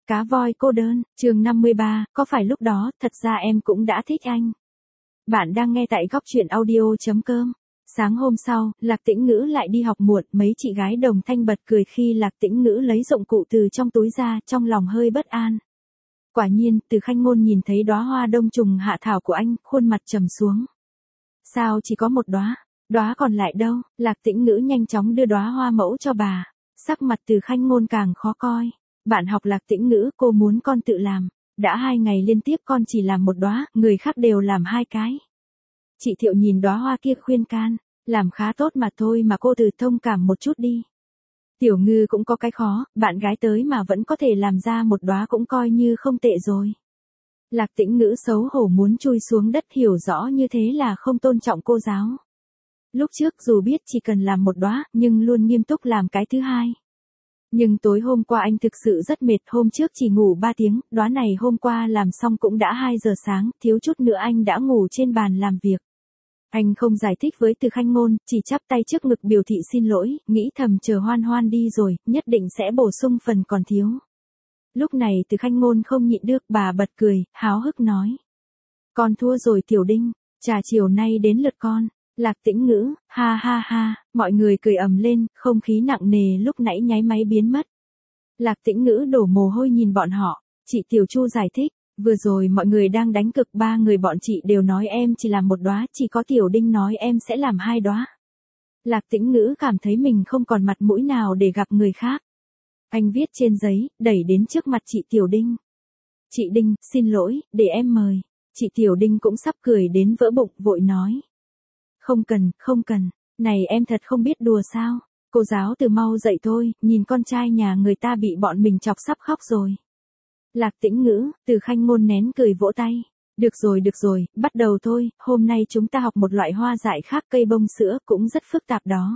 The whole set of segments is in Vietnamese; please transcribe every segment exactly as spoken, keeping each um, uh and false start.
Cá voi cô đơn, chương năm mươi ba, có phải lúc đó, thật ra em cũng đã thích anh. Bạn đang nghe tại góc truyện audio.com. Sáng hôm sau, Lạc Tĩnh Ngữ lại đi học muộn, mấy chị gái đồng thanh bật cười khi Lạc Tĩnh Ngữ lấy dụng cụ từ trong túi ra, trong lòng hơi bất an. Quả nhiên, Từ Khanh Ngôn nhìn thấy đóa hoa đông trùng hạ thảo của anh, khuôn mặt trầm xuống. Sao chỉ có một đóa, đóa còn lại đâu? Lạc Tĩnh Ngữ nhanh chóng đưa đóa hoa mẫu cho bà. Sắc mặt Từ Khanh Ngôn càng khó coi. Bạn học Lạc Tĩnh Ngữ, cô muốn con tự làm. Đã hai ngày liên tiếp con chỉ làm một đóa, người khác đều làm hai cái. Chị Thiệu nhìn đóa hoa kia khuyên can, làm khá tốt mà thôi mà cô từ thông cảm một chút đi. Tiểu Ngư cũng có cái khó, bạn gái tới mà vẫn có thể làm ra một đóa cũng coi như không tệ rồi. Lạc Tĩnh Ngữ xấu hổ muốn chui xuống đất, hiểu rõ như thế là không tôn trọng cô giáo. Lúc trước dù biết chỉ cần làm một đóa, nhưng luôn nghiêm túc làm cái thứ hai. Nhưng tối hôm qua anh thực sự rất mệt, hôm trước chỉ ngủ ba tiếng, đóa này hôm qua làm xong cũng đã hai giờ sáng, thiếu chút nữa anh đã ngủ trên bàn làm việc. Anh không giải thích với Từ Khanh Ngôn, chỉ chắp tay trước ngực biểu thị xin lỗi, nghĩ thầm chờ Hoan Hoan đi rồi, nhất định sẽ bổ sung phần còn thiếu. Lúc này Từ Khanh Ngôn không nhịn được, bà bật cười, háo hức nói. Con thua rồi Tiểu Đinh, trà chiều nay đến lượt con. Lạc Tĩnh Ngữ, ha ha ha, mọi người cười ầm lên, không khí nặng nề lúc nãy nháy máy biến mất. Lạc Tĩnh Ngữ đổ mồ hôi nhìn bọn họ, chị Tiểu Chu giải thích, vừa rồi mọi người đang đánh cực, ba người bọn chị đều nói em chỉ làm một đóa, chỉ có Tiểu Đinh nói em sẽ làm hai đóa. Lạc Tĩnh Ngữ cảm thấy mình không còn mặt mũi nào để gặp người khác. Anh viết trên giấy, đẩy đến trước mặt chị Tiểu Đinh. Chị Đinh, xin lỗi, để em mời. Chị Tiểu Đinh cũng sắp cười đến vỡ bụng, vội nói. Không cần, không cần, này em thật không biết đùa sao, cô giáo Từ mau dậy thôi, nhìn con trai nhà người ta bị bọn mình chọc sắp khóc rồi. Lạc Tĩnh Ngữ, Từ Khanh Ngôn nén cười vỗ tay, được rồi được rồi, bắt đầu thôi, hôm nay chúng ta học một loại hoa dại khác, cây bông sữa cũng rất phức tạp đó.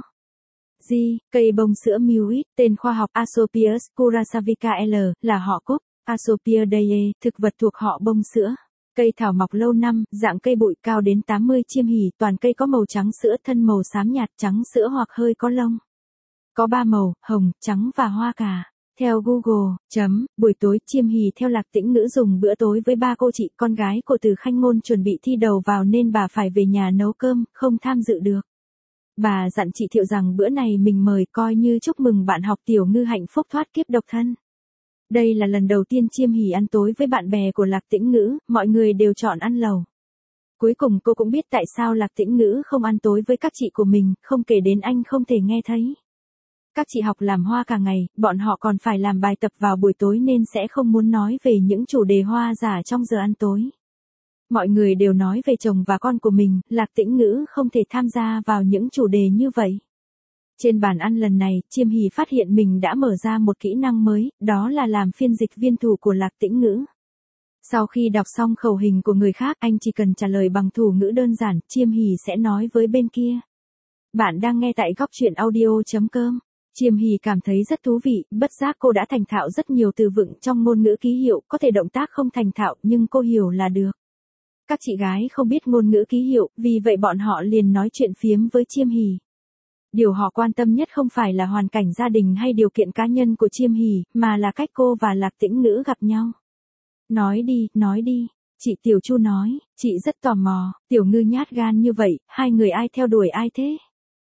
Gì, cây bông sữa Millet, tên khoa học Asclepius curasavica L, là họ cúc, Asclepiadae, thực vật thuộc họ bông sữa. Cây thảo mọc lâu năm, dạng cây bụi, cao đến tám mươi chiêm hỉ, toàn cây có màu trắng sữa, thân màu xám nhạt, trắng sữa hoặc hơi có lông. Có ba màu, hồng, trắng và hoa cà. Theo Google, chấm, buổi tối chiêm hỉ theo Lạc Tĩnh Ngữ dùng bữa tối với ba cô chị, con gái của Từ Khanh Ngôn chuẩn bị thi đầu vào nên bà phải về nhà nấu cơm, không tham dự được. Bà dặn chị Thiệu rằng bữa này mình mời, coi như chúc mừng bạn học Tiểu Ngư hạnh phúc thoát kiếp độc thân. Đây là lần đầu tiên chiêm hỉ ăn tối với bạn bè của Lạc Tĩnh Ngữ, mọi người đều chọn ăn lẩu. Cuối cùng cô cũng biết tại sao Lạc Tĩnh Ngữ không ăn tối với các chị của mình, không kể đến anh không thể nghe thấy. Các chị học làm hoa cả ngày, bọn họ còn phải làm bài tập vào buổi tối nên sẽ không muốn nói về những chủ đề hoa giả trong giờ ăn tối. Mọi người đều nói về chồng và con của mình, Lạc Tĩnh Ngữ không thể tham gia vào những chủ đề như vậy. Trên bàn ăn lần này, Chiêm Hỉ phát hiện mình đã mở ra một kỹ năng mới, đó là làm phiên dịch viên thủ của Lạc Tĩnh Ngữ. Sau khi đọc xong khẩu hình của người khác, anh chỉ cần trả lời bằng thủ ngữ đơn giản, Chiêm Hỉ sẽ nói với bên kia. Bạn đang nghe tại góc truyện audio.com. Chiêm Hỉ cảm thấy rất thú vị, bất giác cô đã thành thạo rất nhiều từ vựng trong ngôn ngữ ký hiệu, có thể động tác không thành thạo nhưng cô hiểu là được. Các chị gái không biết ngôn ngữ ký hiệu, vì vậy bọn họ liền nói chuyện phiếm với Chiêm Hỉ. Điều họ quan tâm nhất không phải là hoàn cảnh gia đình hay điều kiện cá nhân của Chiêm Hỉ, mà là cách cô và Lạc Tĩnh Ngữ gặp nhau. Nói đi, nói đi, chị Tiểu Chu nói, chị rất tò mò, Tiểu Ngư nhát gan như vậy, hai người ai theo đuổi ai thế?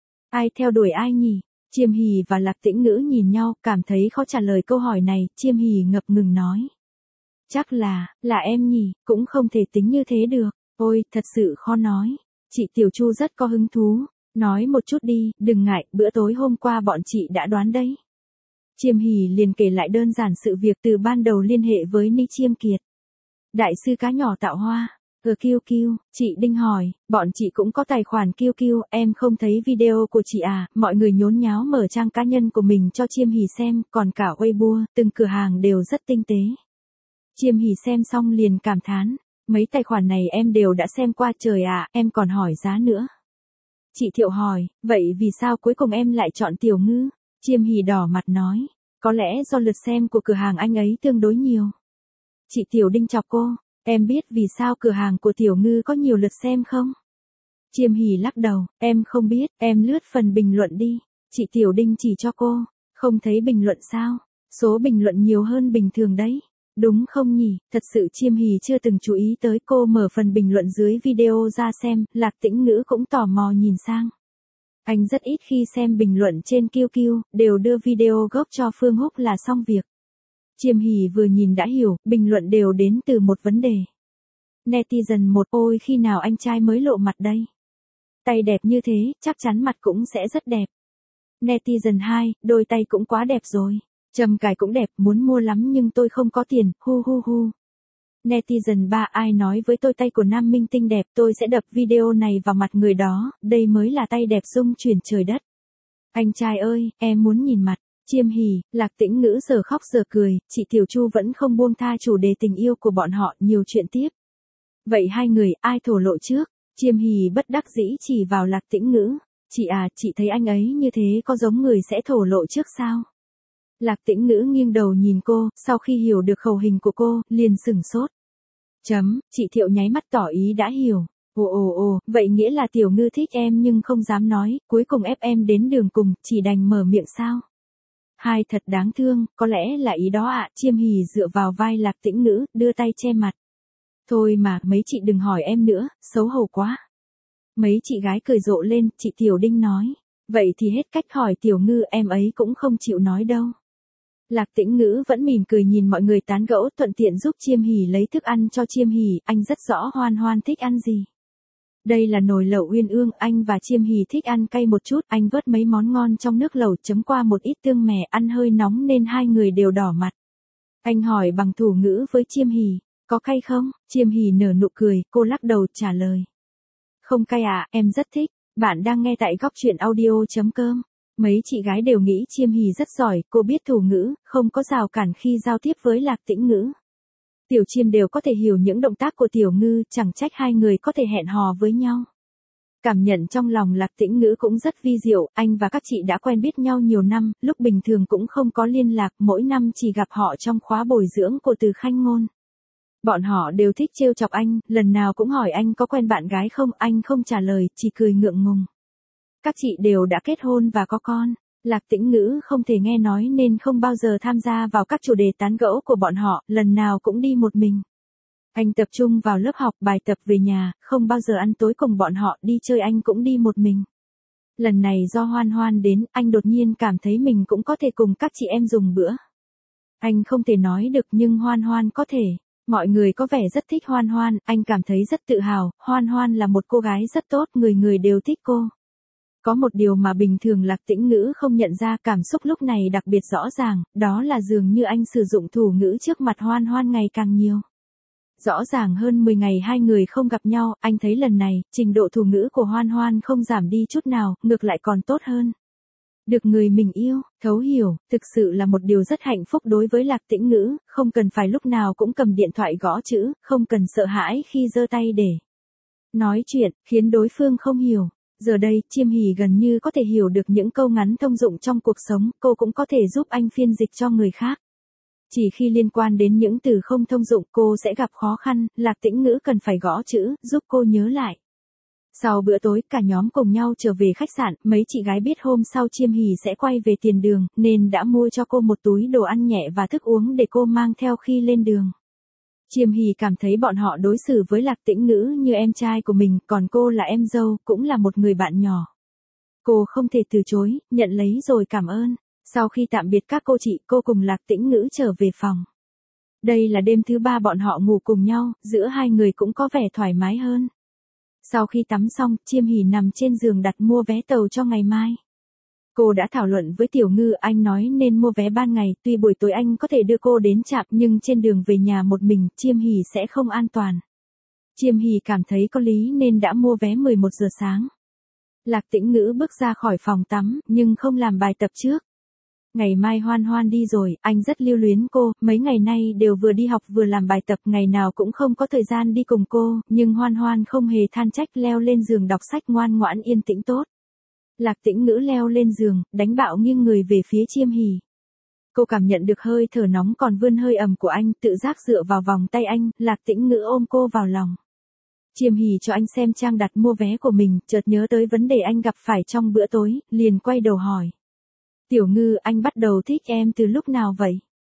Ai theo đuổi ai nhỉ? Chiêm Hỉ và Lạc Tĩnh Ngữ nhìn nhau, cảm thấy khó trả lời câu hỏi này, Chiêm Hỉ ngập ngừng nói. Chắc là, là em nhỉ, cũng không thể tính như thế được, ôi, thật sự khó nói. Chị Tiểu Chu rất có hứng thú. Nói một chút đi, đừng ngại, bữa tối hôm qua bọn chị đã đoán đấy. Chiêm Hỉ liền kể lại đơn giản sự việc từ ban đầu liên hệ với Ni Chiêm Kiệt. Đại sư cá nhỏ tạo hoa, ở Q Q, chị Đinh hỏi, bọn chị cũng có tài khoản Q Q, em không thấy video của chị à, mọi người nhốn nháo mở trang cá nhân của mình cho Chiêm Hỉ xem, còn cả Weibo, từng cửa hàng đều rất tinh tế. Chiêm Hỉ xem xong liền cảm thán, mấy tài khoản này em đều đã xem qua trời ạ, em còn hỏi giá nữa. Chị Thiệu hỏi, vậy vì sao cuối cùng em lại chọn Tiểu Ngư? Chiêm Hỉ đỏ mặt nói, có lẽ do lượt xem của cửa hàng anh ấy tương đối nhiều. Chị Tiểu Đinh chọc cô, em biết vì sao cửa hàng của Tiểu Ngư có nhiều lượt xem không? Chiêm Hỉ lắc đầu, em không biết, em lướt phần bình luận đi. Chị Tiểu Đinh chỉ cho cô, không thấy bình luận sao? Số bình luận nhiều hơn bình thường đấy. Đúng không nhỉ, thật sự Chiêm Hỉ chưa từng chú ý tới. Cô mở phần bình luận dưới video ra xem, Lạc Tĩnh Ngữ cũng tò mò nhìn sang. Anh rất ít khi xem bình luận trên Q Q, đều đưa video gốc cho Phương Húc là xong việc. Chiêm Hỉ vừa nhìn đã hiểu, bình luận đều đến từ một vấn đề. Netizen một: ôi khi nào anh trai mới lộ mặt đây? Tay đẹp như thế, chắc chắn mặt cũng sẽ rất đẹp. Netizen hai: đôi tay cũng quá đẹp rồi. Trầm cài cũng đẹp, muốn mua lắm nhưng tôi không có tiền, hu hu hu. Netizen ba: ai nói với tôi tay của nam minh tinh đẹp, tôi sẽ đập video này vào mặt người đó, đây mới là tay đẹp rung chuyển trời đất. Anh trai ơi, em muốn nhìn mặt. Chiêm Hỉ, Lạc Tĩnh Ngữ giờ khóc giờ cười, chị Tiểu Chu vẫn không buông tha chủ đề tình yêu của bọn họ, nhiều chuyện tiếp. Vậy hai người, ai thổ lộ trước? Chiêm Hỉ bất đắc dĩ chỉ vào Lạc Tĩnh Ngữ. Chị à, chị thấy anh ấy như thế có giống người sẽ thổ lộ trước sao? Lạc Tĩnh Ngữ nghiêng đầu nhìn cô, sau khi hiểu được khẩu hình của cô, liền sửng sốt. Chấm, chị Thiệu nháy mắt tỏ ý đã hiểu. Ồ ồ ồ, vậy nghĩa là Tiểu Ngư thích em nhưng không dám nói, cuối cùng ép em đến đường cùng, chỉ đành mở miệng sao? Hai thật đáng thương, có lẽ là ý đó ạ. Chiêm Hỉ dựa vào vai Lạc Tĩnh Ngữ, đưa tay che mặt. Thôi mà, mấy chị đừng hỏi em nữa, xấu hổ quá. Mấy chị gái cười rộ lên, chị Tiểu Đinh nói. Vậy thì hết cách hỏi Tiểu Ngư, em ấy cũng không chịu nói đâu. Lạc Tĩnh Ngữ vẫn mỉm cười nhìn mọi người tán gẫu, thuận tiện giúp Chiêm Hỉ lấy thức ăn cho Chiêm Hỉ, anh rất rõ Hoan Hoan thích ăn gì. Đây là nồi lẩu uyên ương, anh và Chiêm Hỉ thích ăn cay một chút, anh vớt mấy món ngon trong nước lẩu chấm qua một ít tương mè, ăn hơi nóng nên hai người đều đỏ mặt. Anh hỏi bằng thủ ngữ với Chiêm Hỉ, có cay không? Chiêm Hỉ nở nụ cười, cô lắc đầu trả lời. Không cay à, em rất thích. Bạn đang nghe tại góc truyện audio.com. Mấy chị gái đều nghĩ Chiêm Hỉ rất giỏi, cô biết thủ ngữ, không có rào cản khi giao tiếp với Lạc Tĩnh Ngữ. Tiểu Chiêm đều có thể hiểu những động tác của Tiểu Ngư, chẳng trách hai người có thể hẹn hò với nhau. Cảm nhận trong lòng Lạc Tĩnh Ngữ cũng rất vi diệu, anh và các chị đã quen biết nhau nhiều năm, lúc bình thường cũng không có liên lạc, mỗi năm chỉ gặp họ trong khóa bồi dưỡng của Từ Khanh Ngôn. Bọn họ đều thích trêu chọc anh, lần nào cũng hỏi anh có quen bạn gái không, anh không trả lời, chỉ cười ngượng ngùng. Các chị đều đã kết hôn và có con. Lạc Tĩnh Ngữ không thể nghe nói nên không bao giờ tham gia vào các chủ đề tán gẫu của bọn họ, lần nào cũng đi một mình. Anh tập trung vào lớp học, bài tập về nhà, không bao giờ ăn tối cùng bọn họ, đi chơi anh cũng đi một mình. Lần này do Hoan Hoan đến, anh đột nhiên cảm thấy mình cũng có thể cùng các chị em dùng bữa. Anh không thể nói được nhưng Hoan Hoan có thể. Mọi người có vẻ rất thích Hoan Hoan, anh cảm thấy rất tự hào, Hoan Hoan là một cô gái rất tốt, người người đều thích cô. Có một điều mà bình thường Lạc Tĩnh Ngữ không nhận ra, cảm xúc lúc này đặc biệt rõ ràng, đó là dường như anh sử dụng thủ ngữ trước mặt Hoan Hoan ngày càng nhiều. Rõ ràng hơn mười ngày hai người không gặp nhau, anh thấy lần này, trình độ thủ ngữ của Hoan Hoan không giảm đi chút nào, ngược lại còn tốt hơn. Được người mình yêu, thấu hiểu, thực sự là một điều rất hạnh phúc đối với Lạc Tĩnh Ngữ, không cần phải lúc nào cũng cầm điện thoại gõ chữ, không cần sợ hãi khi giơ tay để nói chuyện, khiến đối phương không hiểu. Giờ đây, Chiêm Hỉ gần như có thể hiểu được những câu ngắn thông dụng trong cuộc sống, cô cũng có thể giúp anh phiên dịch cho người khác. Chỉ khi liên quan đến những từ không thông dụng cô sẽ gặp khó khăn, Lạc Tĩnh Ngữ cần phải gõ chữ, giúp cô nhớ lại. Sau bữa tối, cả nhóm cùng nhau trở về khách sạn, mấy chị gái biết hôm sau Chiêm Hỉ sẽ quay về tiền đường, nên đã mua cho cô một túi đồ ăn nhẹ và thức uống để cô mang theo khi lên đường. Chiêm Hỉ cảm thấy bọn họ đối xử với Lạc Tĩnh Ngữ như em trai của mình, còn cô là em dâu, cũng là một người bạn nhỏ. Cô không thể từ chối, nhận lấy rồi cảm ơn. Sau khi tạm biệt các cô chị, cô cùng Lạc Tĩnh Ngữ trở về phòng. Đây là đêm thứ ba bọn họ ngủ cùng nhau, giữa hai người cũng có vẻ thoải mái hơn. Sau khi tắm xong, Chiêm Hỉ nằm trên giường đặt mua vé tàu cho ngày mai. Cô đã thảo luận với Tiểu Ngư, anh nói nên mua vé ban ngày, tuy buổi tối anh có thể đưa cô đến trạm nhưng trên đường về nhà một mình, Chiêm Hỉ sẽ không an toàn. Chiêm Hỉ cảm thấy có lý nên đã mua vé mười một giờ sáng. Lạc Tĩnh Ngữ bước ra khỏi phòng tắm, nhưng không làm bài tập trước. Ngày mai Hoan Hoan đi rồi, anh rất lưu luyến cô, mấy ngày nay đều vừa đi học vừa làm bài tập, ngày nào cũng không có thời gian đi cùng cô, nhưng Hoan Hoan không hề than trách, leo lên giường đọc sách ngoan ngoãn yên tĩnh tốt. Lạc Tĩnh Ngữ leo lên giường, đánh bạo nghiêng người về phía Chiêm Hỉ. Cô cảm nhận được hơi thở nóng còn vươn hơi ẩm của anh, tự giác dựa vào vòng tay anh, Lạc Tĩnh Ngữ ôm cô vào lòng. Chiêm Hỉ cho anh xem trang đặt mua vé của mình, chợt nhớ tới vấn đề anh gặp phải trong bữa tối, liền quay đầu hỏi. Tiểu Ngư, anh bắt đầu thích em từ lúc nào vậy?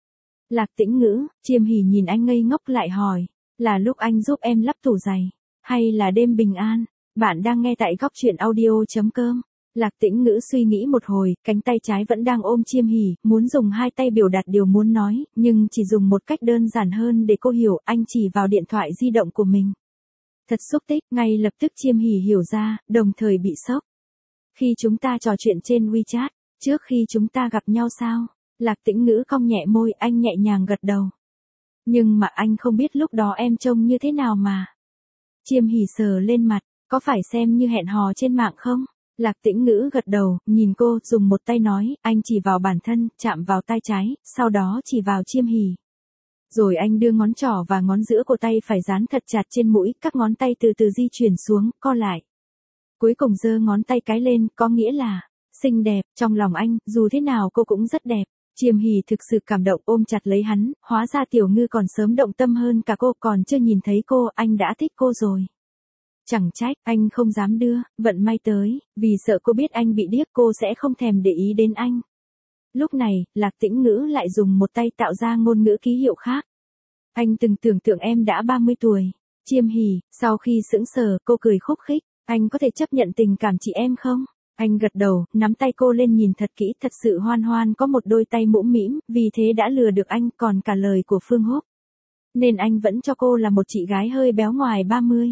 Lạc Tĩnh Ngữ, Chiêm Hỉ nhìn anh ngây ngốc lại hỏi, là lúc anh giúp em lắp tủ giày, hay là đêm bình an? Bạn đang nghe tại góc chuyện audio.com. Lạc Tĩnh Ngữ suy nghĩ một hồi, cánh tay trái vẫn đang ôm Chiêm Hỉ, muốn dùng hai tay biểu đạt điều muốn nói, nhưng chỉ dùng một cách đơn giản hơn để cô hiểu, anh chỉ vào điện thoại di động của mình. Thật xúc tích, ngay lập tức Chiêm Hỉ hiểu ra, đồng thời bị sốc. Khi chúng ta trò chuyện trên WeChat, trước khi chúng ta gặp nhau sao? Lạc Tĩnh Ngữ cong nhẹ môi, anh nhẹ nhàng gật đầu. Nhưng mà anh không biết lúc đó em trông như thế nào mà. Chiêm Hỉ sờ lên mặt, có phải xem như hẹn hò trên mạng không? Lạc Tĩnh Ngữ gật đầu, nhìn cô, dùng một tay nói, anh chỉ vào bản thân, chạm vào tay trái, sau đó chỉ vào Chiêm Hỉ. Rồi anh đưa ngón trỏ và ngón giữa của tay phải dán thật chặt trên mũi, các ngón tay từ từ di chuyển xuống, co lại. Cuối cùng giơ ngón tay cái lên, có nghĩa là, xinh đẹp, trong lòng anh, dù thế nào cô cũng rất đẹp. Chiêm Hỉ thực sự cảm động ôm chặt lấy hắn, hóa ra Tiểu Ngư còn sớm động tâm hơn cả cô, còn chưa nhìn thấy cô, anh đã thích cô rồi. Chẳng trách, anh không dám đưa, vận may tới, vì sợ cô biết anh bị điếc cô sẽ không thèm để ý đến anh. Lúc này, Lạc Tĩnh Ngữ lại dùng một tay tạo ra ngôn ngữ ký hiệu khác. Anh từng tưởng tượng em đã ba mươi tuổi. Chiêm Hỉ, sau khi sững sờ, cô cười khúc khích, anh có thể chấp nhận tình cảm chị em không? Anh gật đầu, nắm tay cô lên nhìn thật kỹ, thật sự Hoan Hoan có một đôi tay mũm mĩm, vì thế đã lừa được anh, còn cả lời của Phương Húc. Nên anh vẫn cho cô là một chị gái hơi béo ngoài ba mươi.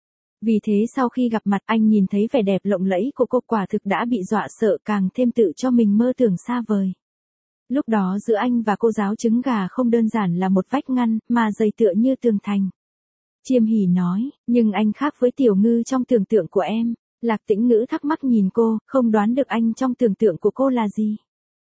Vì thế sau khi gặp mặt anh nhìn thấy vẻ đẹp lộng lẫy của cô quả thực đã bị dọa sợ càng thêm tự cho mình mơ tưởng xa vời. Lúc đó giữa anh và cô giáo trứng gà không đơn giản là một vách ngăn, mà dày tựa như tường thành. Chiêm Hỉ nói, nhưng anh khác với Tiểu Ngư trong tưởng tượng của em. Lạc Tĩnh Ngữ thắc mắc nhìn cô, không đoán được anh trong tưởng tượng của cô là gì.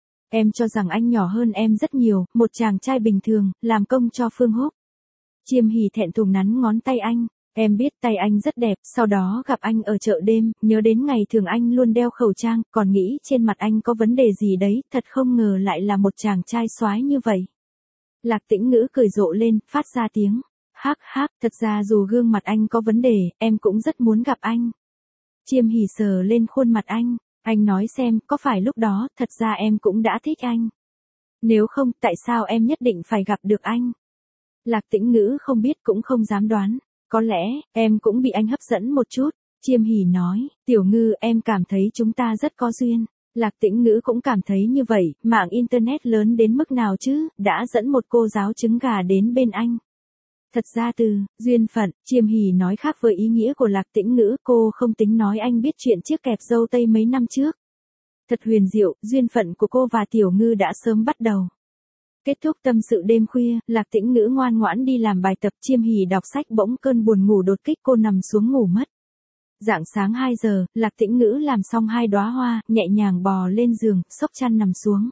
Em cho rằng anh nhỏ hơn em rất nhiều, một chàng trai bình thường, làm công cho Phương Húc. Chiêm Hỉ thẹn thùng nắn ngón tay anh, em biết tay anh rất đẹp, sau đó gặp anh ở chợ đêm, nhớ đến ngày thường anh luôn đeo khẩu trang, còn nghĩ trên mặt anh có vấn đề gì đấy, thật không ngờ lại là một chàng trai soái như vậy. Lạc Tĩnh Ngữ cười rộ lên, phát ra tiếng, hắc hắc, thật ra dù gương mặt anh có vấn đề, em cũng rất muốn gặp anh. Chiêm Hỉ sờ lên khuôn mặt anh, anh nói xem, có phải lúc đó, thật ra em cũng đã thích anh. Nếu không, tại sao em nhất định phải gặp được anh? Lạc Tĩnh Ngữ không biết cũng không dám đoán, có lẽ, em cũng bị anh hấp dẫn một chút. Chiêm Hỉ nói, Tiểu Ngư em cảm thấy chúng ta rất có duyên. Lạc Tĩnh Ngữ cũng cảm thấy như vậy, mạng internet lớn đến mức nào chứ, đã dẫn một cô giáo trứng gà đến bên anh. Thật ra từ, duyên phận, Chiêm Hỉ nói khác với ý nghĩa của Lạc Tĩnh Ngữ, cô không tính nói anh biết chuyện chiếc kẹp dâu tây mấy năm trước. Thật huyền diệu, duyên phận của cô và Tiểu Ngư đã sớm bắt đầu. Kết thúc tâm sự đêm khuya, Lạc Tĩnh Ngữ ngoan ngoãn đi làm bài tập, Chiêm Hỉ đọc sách bỗng cơn buồn ngủ đột kích cô nằm xuống ngủ mất. Rạng sáng hai giờ, Lạc Tĩnh Ngữ làm xong hai đóa hoa, nhẹ nhàng bò lên giường, xốc chăn nằm xuống.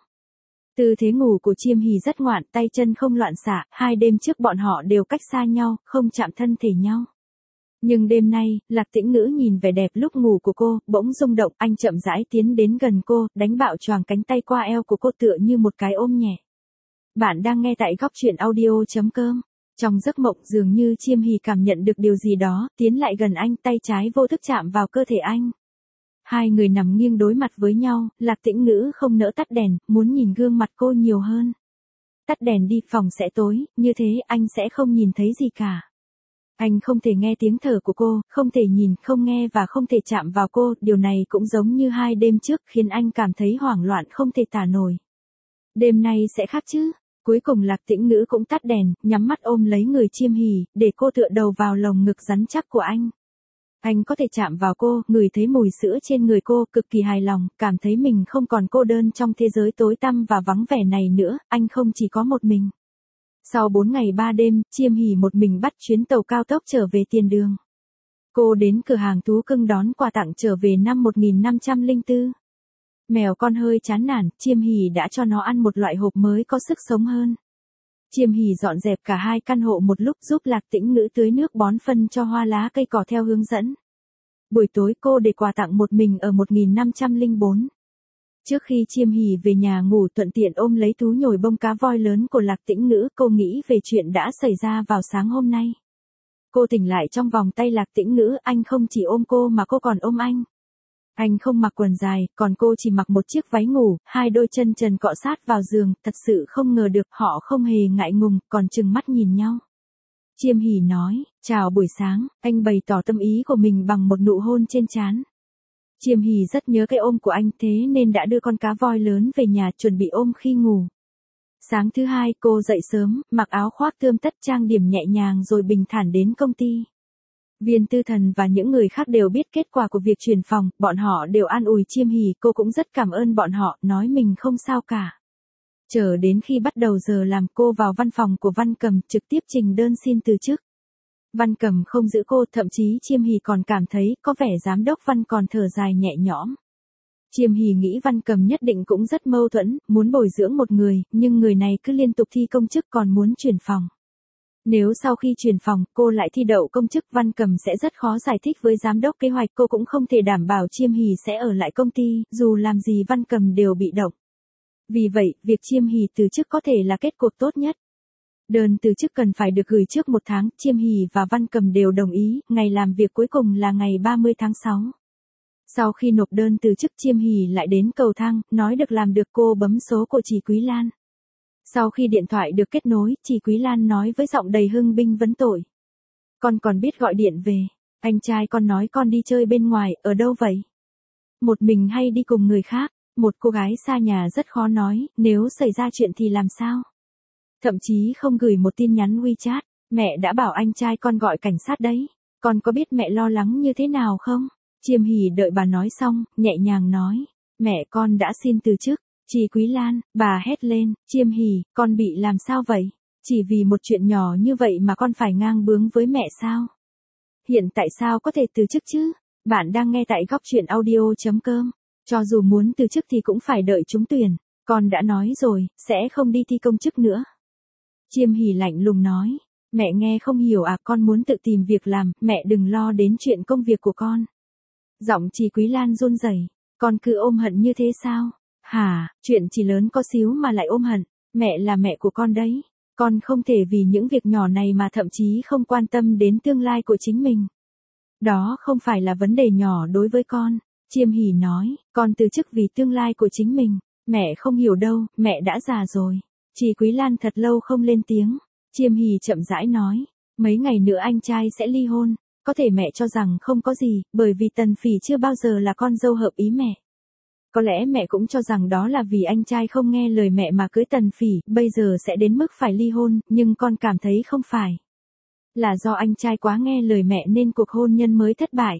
Tư thế ngủ của Chiêm Hỉ rất ngoạn, tay chân không loạn xạ, hai đêm trước bọn họ đều cách xa nhau, không chạm thân thể nhau. Nhưng đêm nay, Lạc Tĩnh Ngữ nhìn vẻ đẹp lúc ngủ của cô, bỗng rung động, anh chậm rãi tiến đến gần cô, đánh bạo choàng cánh tay qua eo của cô tựa như một cái ôm nhẹ. Bạn đang nghe tại góc chuyện audio.com. Trong giấc mộng dường như Chiêm Hỉ cảm nhận được điều gì đó, tiến lại gần anh, tay trái vô thức chạm vào cơ thể anh. Hai người nằm nghiêng đối mặt với nhau, Lạc Tĩnh Ngữ không nỡ tắt đèn, muốn nhìn gương mặt cô nhiều hơn. Tắt đèn đi, phòng sẽ tối, như thế anh sẽ không nhìn thấy gì cả. Anh không thể nghe tiếng thở của cô, không thể nhìn, không nghe và không thể chạm vào cô, điều này cũng giống như hai đêm trước khiến anh cảm thấy hoảng loạn không thể tả nổi. Đêm nay sẽ khác chứ? Cuối cùng Lạc Tĩnh Ngữ cũng tắt đèn, nhắm mắt ôm lấy người Chiêm Hỉ, để cô tựa đầu vào lồng ngực rắn chắc của anh. Anh có thể chạm vào cô, ngửi thấy mùi sữa trên người cô, cực kỳ hài lòng, cảm thấy mình không còn cô đơn trong thế giới tối tăm và vắng vẻ này nữa, anh không chỉ có một mình. Sau bốn ngày ba đêm, Chiêm Hỉ một mình bắt chuyến tàu cao tốc trở về Tiền Đường. Cô đến cửa hàng thú cưng đón quà tặng trở về năm một nghìn năm trăm lẻ bốn. Mèo con hơi chán nản, Chiêm Hỉ đã cho nó ăn một loại hộp mới có sức sống hơn. Chiêm Hỉ dọn dẹp cả hai căn hộ một lúc, giúp Lạc Tĩnh Ngữ tưới nước bón phân cho hoa lá cây cỏ theo hướng dẫn. Buổi tối cô để quà tặng một mình ở một nghìn năm trăm lẻ bốn. Trước khi Chiêm Hỉ về nhà ngủ, thuận tiện ôm lấy túi nhồi bông cá voi lớn của Lạc Tĩnh Ngữ, cô nghĩ về chuyện đã xảy ra vào sáng hôm nay. Cô tỉnh lại trong vòng tay Lạc Tĩnh Ngữ, anh không chỉ ôm cô mà cô còn ôm anh. Anh không mặc quần dài, còn cô chỉ mặc một chiếc váy ngủ, hai đôi chân trần cọ sát vào giường, thật sự không ngờ được họ không hề ngại ngùng, còn trừng mắt nhìn nhau. Chiêm Hỉ nói, chào buổi sáng, anh bày tỏ tâm ý của mình bằng một nụ hôn trên trán. Chiêm Hỉ rất nhớ cái ôm của anh, thế nên đã đưa con cá voi lớn về nhà chuẩn bị ôm khi ngủ. Sáng thứ hai cô dậy sớm, mặc áo khoác tươm tất trang điểm nhẹ nhàng rồi bình thản đến công ty. Viên Tư Thần và những người khác đều biết kết quả của việc chuyển phòng, bọn họ đều an ủi Chiêm Hỉ, cô cũng rất cảm ơn bọn họ, nói mình không sao cả. Chờ đến khi bắt đầu giờ làm cô vào văn phòng của Văn Cầm trực tiếp trình đơn xin từ chức. Văn Cầm không giữ cô, thậm chí Chiêm Hỉ còn cảm thấy có vẻ giám đốc Văn còn thở dài nhẹ nhõm. Chiêm Hỉ nghĩ Văn Cầm nhất định cũng rất mâu thuẫn, muốn bồi dưỡng một người, nhưng người này cứ liên tục thi công chức còn muốn chuyển phòng. Nếu sau khi chuyển phòng, cô lại thi đậu công chức, Văn Cầm sẽ rất khó giải thích với giám đốc kế hoạch, cô cũng không thể đảm bảo Chiêm Hỉ sẽ ở lại công ty, dù làm gì Văn Cầm đều bị động. Vì vậy, việc Chiêm Hỉ từ chức có thể là kết cục tốt nhất. Đơn từ chức cần phải được gửi trước một tháng, Chiêm Hỉ và Văn Cầm đều đồng ý, ngày làm việc cuối cùng là ngày ba mươi tháng sáu. Sau khi nộp đơn từ chức, Chiêm Hỉ lại đến cầu thang, nói được làm được, cô bấm số của chị Quý Lan. Sau khi điện thoại được kết nối, chị Quý Lan nói với giọng đầy hưng binh vấn tội. Con còn biết gọi điện về, anh trai con nói con đi chơi bên ngoài, ở đâu vậy? Một mình hay đi cùng người khác? Một cô gái xa nhà rất khó nói, nếu xảy ra chuyện thì làm sao? Thậm chí không gửi một tin nhắn WeChat, mẹ đã bảo anh trai con gọi cảnh sát đấy. Con có biết mẹ lo lắng như thế nào không? Chiêm Hỉ đợi bà nói xong, nhẹ nhàng nói, mẹ con đã xin từ chức. Chị Quý Lan, bà hét lên, Chiêm Hỉ, con bị làm sao vậy? Chỉ vì một chuyện nhỏ như vậy mà con phải ngang bướng với mẹ sao? Hiện tại sao có thể từ chức chứ? Bạn đang nghe tại góc truyện audio chấm com. Cho dù muốn từ chức thì cũng phải đợi trúng tuyển. Con đã nói rồi, sẽ không đi thi công chức nữa. Chiêm Hỉ lạnh lùng nói, mẹ nghe không hiểu à, con muốn tự tìm việc làm, mẹ đừng lo đến chuyện công việc của con. Giọng chị Quý Lan run rẩy, con cứ ôm hận như thế sao? Hả, chuyện chỉ lớn có xíu mà lại ôm hận, mẹ là mẹ của con đấy. Con không thể vì những việc nhỏ này mà thậm chí không quan tâm đến tương lai của chính mình. Đó không phải là vấn đề nhỏ đối với con. Chiêm Hỉ nói, con từ chức vì tương lai của chính mình. Mẹ không hiểu đâu, mẹ đã già rồi. Chị Quý Lan thật lâu không lên tiếng. Chiêm Hỉ chậm rãi nói, mấy ngày nữa anh trai sẽ ly hôn. Có thể mẹ cho rằng không có gì, bởi vì Tần Phỉ chưa bao giờ là con dâu hợp ý mẹ. Có lẽ mẹ cũng cho rằng đó là vì anh trai không nghe lời mẹ mà cưới Tần Phỉ, bây giờ sẽ đến mức phải ly hôn, nhưng con cảm thấy không phải. Là do anh trai quá nghe lời mẹ nên cuộc hôn nhân mới thất bại.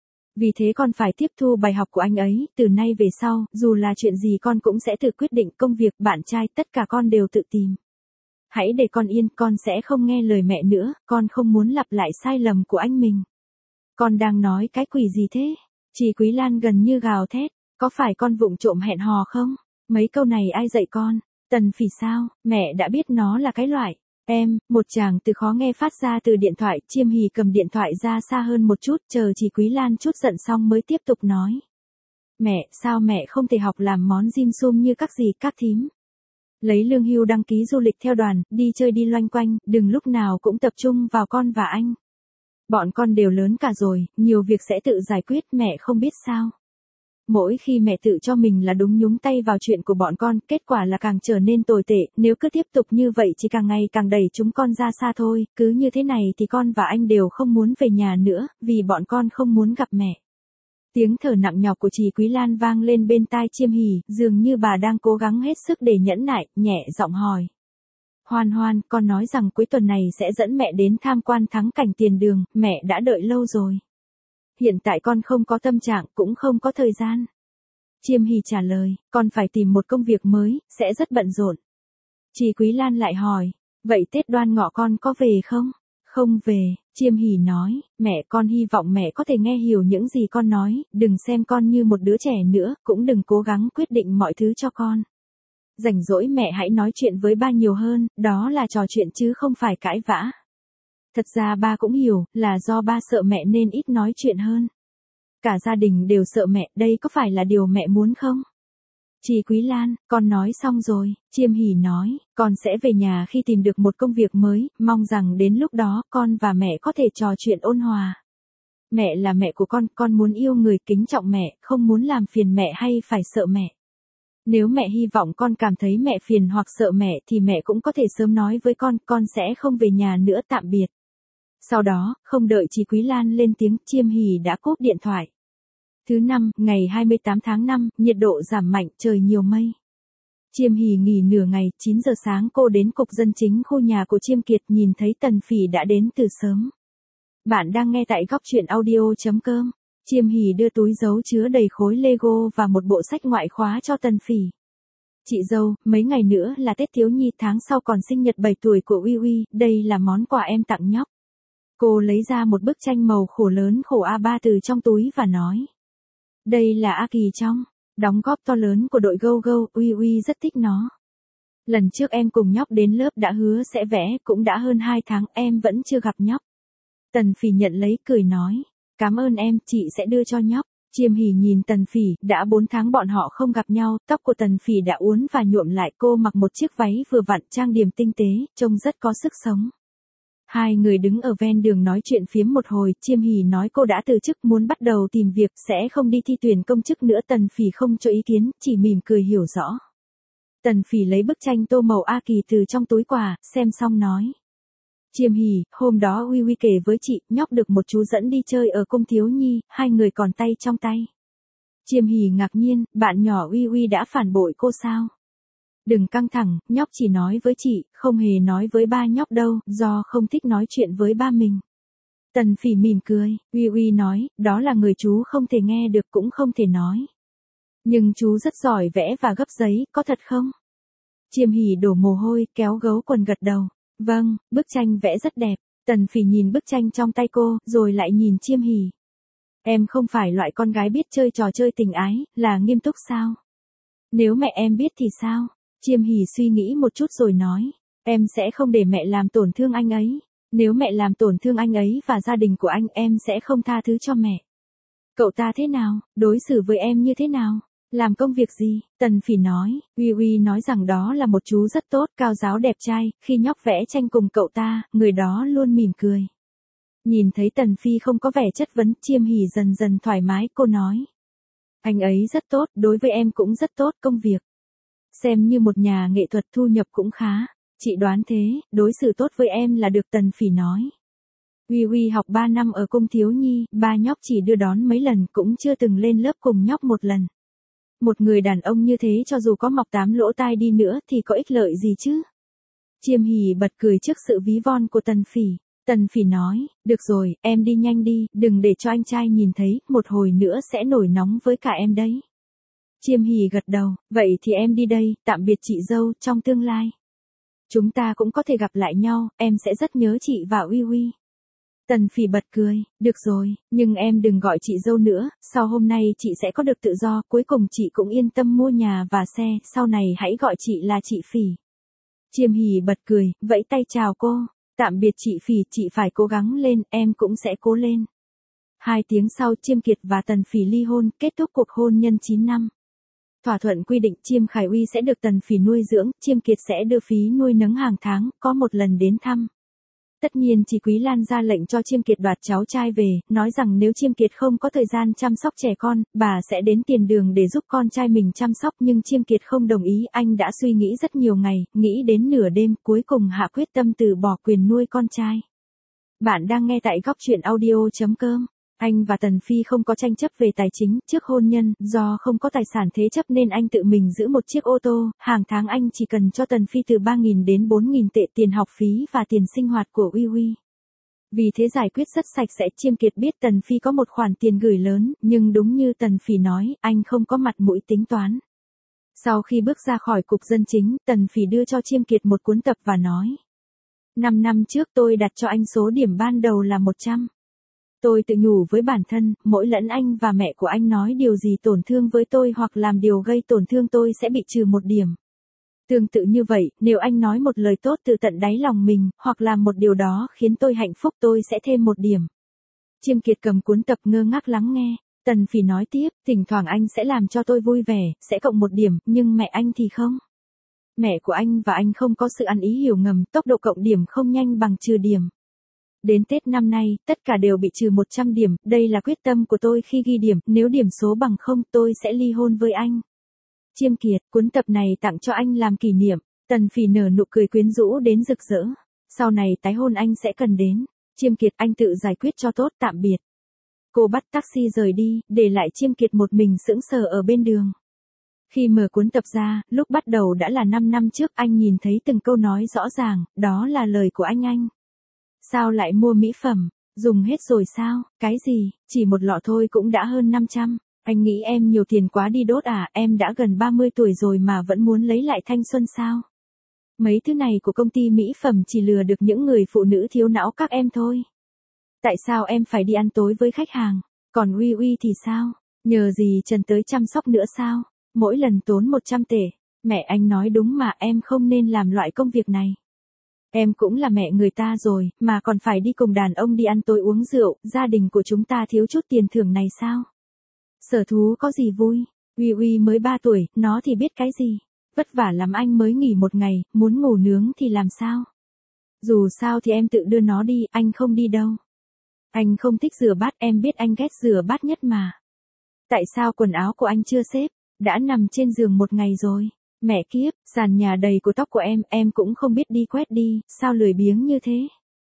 Vì thế con phải tiếp thu bài học của anh ấy, từ nay về sau, dù là chuyện gì con cũng sẽ tự quyết định, công việc, bạn trai, tất cả con đều tự tìm. Hãy để con yên, con sẽ không nghe lời mẹ nữa, con không muốn lặp lại sai lầm của anh mình. Con đang nói cái quỷ gì thế? Chị Quý Lan gần như gào thét. Có phải con vụng trộm hẹn hò không? Mấy câu này ai dạy con? Tần Phỉ sao? Mẹ đã biết nó là cái loại. Em, một chàng từ khó nghe phát ra từ điện thoại. Chiêm Hỉ cầm điện thoại ra xa hơn một chút, chờ chị Quý Lan chút giận xong mới tiếp tục nói. Mẹ, sao mẹ không thể học làm món dim sum như các dì, các thím? Lấy lương hưu đăng ký du lịch theo đoàn, đi chơi đi loanh quanh, đừng lúc nào cũng tập trung vào con và anh. Bọn con đều lớn cả rồi, nhiều việc sẽ tự giải quyết, mẹ không biết sao? Mỗi khi mẹ tự cho mình là đúng nhúng tay vào chuyện của bọn con, kết quả là càng trở nên tồi tệ, nếu cứ tiếp tục như vậy chỉ càng ngày càng đẩy chúng con ra xa thôi, cứ như thế này thì con và anh đều không muốn về nhà nữa, vì bọn con không muốn gặp mẹ. Tiếng thở nặng nhọc của chị Quý Lan vang lên bên tai Chiêm Hỉ, dường như bà đang cố gắng hết sức để nhẫn nại, nhẹ giọng hỏi. Hoan Hoan, con nói rằng cuối tuần này sẽ dẫn mẹ đến tham quan thắng cảnh Tiền Đường, mẹ đã đợi lâu rồi. Hiện tại con không có tâm trạng, cũng không có thời gian. Chiêm Hỉ trả lời, con phải tìm một công việc mới, sẽ rất bận rộn. Chị Quý Lan lại hỏi, vậy Tết Đoan Ngọ con có về không? Không về, Chiêm Hỉ nói, mẹ, con hy vọng mẹ có thể nghe hiểu những gì con nói, đừng xem con như một đứa trẻ nữa, cũng đừng cố gắng quyết định mọi thứ cho con. Rảnh rỗi mẹ hãy nói chuyện với ba nhiều hơn, đó là trò chuyện chứ không phải cãi vã. Thật ra ba cũng hiểu, là do ba sợ mẹ nên ít nói chuyện hơn. Cả gia đình đều sợ mẹ, đây có phải là điều mẹ muốn không? Chị Quý Lan, con nói xong rồi, Chiêm Hỉ nói, con sẽ về nhà khi tìm được một công việc mới, mong rằng đến lúc đó con và mẹ có thể trò chuyện ôn hòa. Mẹ là mẹ của con, con muốn yêu người, kính trọng mẹ, không muốn làm phiền mẹ hay phải sợ mẹ. Nếu mẹ hy vọng con cảm thấy mẹ phiền hoặc sợ mẹ thì mẹ cũng có thể sớm nói với con, con sẽ không về nhà nữa, tạm biệt. Sau đó, không đợi chị Quý Lan lên tiếng, Chiêm Hỷ đã cúp điện thoại. Thứ năm, ngày hai mươi tám tháng năm, nhiệt độ giảm mạnh, trời nhiều mây. Chiêm Hỷ nghỉ nửa ngày, chín giờ sáng cô đến cục dân chính khu nhà của Chiêm Kiệt, nhìn thấy Tần Phỉ đã đến từ sớm. Bạn đang nghe tại góc truyện audio chấm com. Chiêm Hỷ đưa túi giấu chứa đầy khối Lego và một bộ sách ngoại khóa cho Tần Phỉ. Chị dâu, mấy ngày nữa là Tết Thiếu Nhi, tháng sau còn sinh nhật bảy tuổi của Uy Uy, đây là món quà em tặng nhóc. Cô lấy ra một bức tranh màu khổ lớn khổ A ba từ trong túi và nói. Đây là A Kỳ trong, đóng góp to lớn của đội Go Go, Uy Uy rất thích nó. Lần trước em cùng nhóc đến lớp đã hứa sẽ vẽ, cũng đã hơn hai tháng em vẫn chưa gặp nhóc. Tần Phỉ nhận lấy cười nói. Cảm ơn em, chị sẽ đưa cho nhóc. Chiêm Hỷ nhìn Tần Phỉ, đã bốn tháng bọn họ không gặp nhau, tóc của Tần Phỉ đã uốn và nhuộm lại, cô mặc một chiếc váy vừa vặn, trang điểm tinh tế, trông rất có sức sống. Hai người đứng ở ven đường nói chuyện phiếm một hồi, Chiêm Hỷ nói cô đã từ chức, muốn bắt đầu tìm việc, sẽ không đi thi tuyển công chức nữa. Tần Phỉ không cho ý kiến, chỉ mỉm cười hiểu rõ. Tần Phỉ lấy bức tranh tô màu A Kỳ từ trong túi quà, xem xong nói. Chiêm Hỷ, hôm đó Uy Uy kể với chị, nhóc được một chú dẫn đi chơi ở cung thiếu nhi, hai người còn tay trong tay. Chiêm Hỷ ngạc nhiên, bạn nhỏ Uy Uy đã phản bội cô sao? Đừng căng thẳng, nhóc chỉ nói với chị, không hề nói với ba nhóc đâu, do không thích nói chuyện với ba mình. Tần Phỉ mỉm cười, Uy Uy nói, đó là người chú không thể nghe được cũng không thể nói. Nhưng chú rất giỏi vẽ và gấp giấy, có thật không? Chiêm Hỷ đổ mồ hôi, kéo gấu quần gật đầu. Vâng, bức tranh vẽ rất đẹp. Tần Phỉ nhìn bức tranh trong tay cô, rồi lại nhìn Chiêm Hỷ. Em không phải loại con gái biết chơi trò chơi tình ái, là nghiêm túc sao? Nếu mẹ em biết thì sao? Chiêm Hỷ suy nghĩ một chút rồi nói. Em sẽ không để mẹ làm tổn thương anh ấy. Nếu mẹ làm tổn thương anh ấy và gia đình của anh, em sẽ không tha thứ cho mẹ. Cậu ta thế nào? Đối xử với em như thế nào? Làm công việc gì? Tần Phỉ nói, Uy Uy nói rằng đó là một chú rất tốt, cao ráo đẹp trai, khi nhóc vẽ tranh cùng cậu ta, người đó luôn mỉm cười. Nhìn thấy Tần Phi không có vẻ chất vấn, Chiêm Hỷ dần dần thoải mái, cô nói. Anh ấy rất tốt, đối với em cũng rất tốt, công việc. Xem như một nhà nghệ thuật, thu nhập cũng khá. Chị đoán thế, đối xử tốt với em là được. Tần Phỉ nói. Uy Uy học ba năm ở cung thiếu nhi, ba nhóc chỉ đưa đón mấy lần, cũng chưa từng lên lớp cùng nhóc một lần. Một người đàn ông như thế cho dù có mọc tám lỗ tai đi nữa thì có ích lợi gì chứ? Chiêm Hỷ bật cười trước sự ví von của Tần Phỉ. Tần Phỉ nói, được rồi, em đi nhanh đi, đừng để cho anh trai nhìn thấy, một hồi nữa sẽ nổi nóng với cả em đấy. Chiêm Hỷ gật đầu, vậy thì em đi đây, tạm biệt chị dâu, trong tương lai. Chúng ta cũng có thể gặp lại nhau, em sẽ rất nhớ chị và Uy Uy. Tần Phỉ bật cười, được rồi, nhưng em đừng gọi chị dâu nữa, sau hôm nay chị sẽ có được tự do, cuối cùng chị cũng yên tâm mua nhà và xe, sau này hãy gọi chị là chị Phỉ. Chiêm Hỷ bật cười, vẫy tay chào cô, tạm biệt chị Phỉ, chị phải cố gắng lên, em cũng sẽ cố lên. Hai tiếng sau, Chiêm Kiệt và Tần Phỉ ly hôn, kết thúc cuộc hôn nhân chín năm. Thỏa thuận quy định Chiêm Khải Uy sẽ được Tần Phỉ nuôi dưỡng, Chiêm Kiệt sẽ đưa phí nuôi nấng hàng tháng, có một lần đến thăm. Tất nhiên chị Quý Lan ra lệnh cho Chiêm Kiệt đoạt cháu trai về, nói rằng nếu Chiêm Kiệt không có thời gian chăm sóc trẻ con, bà sẽ đến tiền đường để giúp con trai mình chăm sóc, nhưng Chiêm Kiệt không đồng ý, anh đã suy nghĩ rất nhiều ngày, nghĩ đến nửa đêm, cuối cùng hạ quyết tâm từ bỏ quyền nuôi con trai. Bạn đang nghe tại góc truyện audio chấm com. Anh và Tần Phi không có tranh chấp về tài chính, trước hôn nhân, do không có tài sản thế chấp nên anh tự mình giữ một chiếc ô tô, hàng tháng anh chỉ cần cho Tần Phi từ ba nghìn đến bốn nghìn tệ tiền học phí và tiền sinh hoạt của Uy Uy. Vì thế giải quyết rất sạch sẽ. Chiêm Kiệt biết Tần Phi có một khoản tiền gửi lớn, nhưng đúng như Tần Phỉ nói, anh không có mặt mũi tính toán. Sau khi bước ra khỏi cục dân chính, Tần Phỉ đưa cho Chiêm Kiệt một cuốn tập và nói. Năm năm trước tôi đặt cho anh số điểm ban đầu là một trăm. Tôi tự nhủ với bản thân, mỗi lần anh và mẹ của anh nói điều gì tổn thương với tôi hoặc làm điều gây tổn thương tôi sẽ bị trừ một điểm. Tương tự như vậy, nếu anh nói một lời tốt từ tận đáy lòng mình, hoặc làm một điều đó khiến tôi hạnh phúc, tôi sẽ thêm một điểm. Chiêm Kiệt cầm cuốn tập ngơ ngác lắng nghe. Tần Phỉ nói tiếp, thỉnh thoảng anh sẽ làm cho tôi vui vẻ, sẽ cộng một điểm, nhưng mẹ anh thì không. Mẹ của anh và anh không có sự ăn ý hiểu ngầm, tốc độ cộng điểm không nhanh bằng trừ điểm. Đến Tết năm nay, tất cả đều bị trừ một trăm điểm, đây là quyết tâm của tôi khi ghi điểm, nếu điểm số bằng không tôi sẽ ly hôn với anh. Chiêm Kiệt, cuốn tập này tặng cho anh làm kỷ niệm. Tần Phỉ nở nụ cười quyến rũ đến rực rỡ. Sau này tái hôn anh sẽ cần đến. Chiêm Kiệt, anh tự giải quyết cho tốt, tạm biệt. Cô bắt taxi rời đi, để lại Chiêm Kiệt một mình sững sờ ở bên đường. Khi mở cuốn tập ra, lúc bắt đầu đã là năm năm trước, anh nhìn thấy từng câu nói rõ ràng, đó là lời của anh anh. Sao lại mua mỹ phẩm? Dùng hết rồi sao? Cái gì? Chỉ một lọ thôi cũng đã hơn năm trăm. Anh nghĩ em nhiều tiền quá đi đốt à, em đã gần ba mươi tuổi rồi mà vẫn muốn lấy lại thanh xuân sao? Mấy thứ này của công ty mỹ phẩm chỉ lừa được những người phụ nữ thiếu não các em thôi. Tại sao em phải đi ăn tối với khách hàng? Còn Uy Uy thì sao? Nhờ gì Trần tới chăm sóc nữa sao? Mỗi lần tốn một trăm tệ. Mẹ anh nói đúng mà, em không nên làm loại công việc này. Em cũng là mẹ người ta rồi, mà còn phải đi cùng đàn ông đi ăn tối uống rượu, gia đình của chúng ta thiếu chút tiền thưởng này sao? Sở thú có gì vui? Uy Uy mới ba tuổi, nó thì biết cái gì? Vất vả lắm, anh mới nghỉ một ngày, muốn ngủ nướng thì làm sao? Dù sao thì em tự đưa nó đi, anh không đi đâu. Anh không thích rửa bát, em biết anh ghét rửa bát nhất mà. Tại sao quần áo của anh chưa xếp? Đã nằm trên giường một ngày rồi. Mẹ kiếp, sàn nhà đầy của tóc của em, em cũng không biết đi quét đi, sao lười biếng như thế?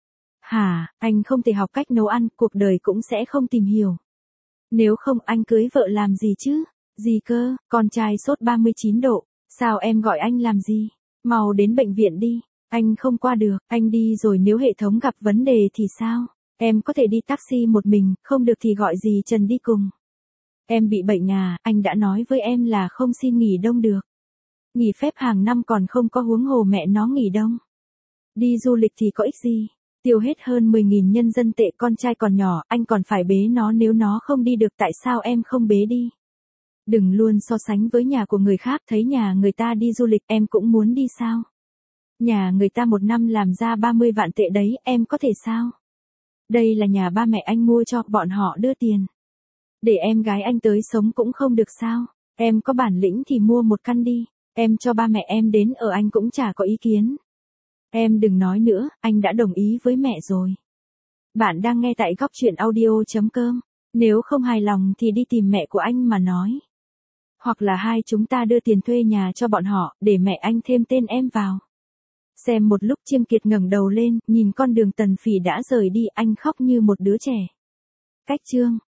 Hả, anh không thể học cách nấu ăn, cuộc đời cũng sẽ không tìm hiểu. Nếu không anh cưới vợ làm gì chứ? Gì cơ, con trai sốt ba mươi chín độ, sao em gọi anh làm gì? Mau đến bệnh viện đi, anh không qua được, anh đi rồi nếu hệ thống gặp vấn đề thì sao? Em có thể đi taxi một mình, không được thì gọi dì Trần đi cùng. Em bị bệnh à, anh đã nói với em là không xin nghỉ đông được. Nghỉ phép hàng năm còn không có, huống hồ mẹ nó nghỉ đông. Đi du lịch thì có ích gì? Tiêu hết hơn mười nghìn nhân dân tệ, con trai còn nhỏ, anh còn phải bế nó, nếu nó không đi được tại sao em không bế đi? Đừng luôn so sánh với nhà của người khác, thấy nhà người ta đi du lịch em cũng muốn đi sao? Nhà người ta một năm làm ra ba mươi vạn tệ đấy, em có thể sao? Đây là nhà ba mẹ anh mua cho, bọn họ đưa tiền. Để em gái anh tới sống cũng không được sao? Em có bản lĩnh thì mua một căn đi, em cho ba mẹ em đến ở anh cũng chả có ý kiến. Em đừng nói nữa, anh đã đồng ý với mẹ rồi. Bạn đang nghe tại góc chuyện audio chấm com. Nếu không hài lòng thì đi tìm mẹ của anh mà nói. Hoặc là hai chúng ta đưa tiền thuê nhà cho bọn họ, để mẹ anh thêm tên em vào. Xem một lúc Chiêm Kiệt ngẩng đầu lên, nhìn con đường Tần Phỉ đã rời đi, anh khóc như một đứa trẻ. Cách chương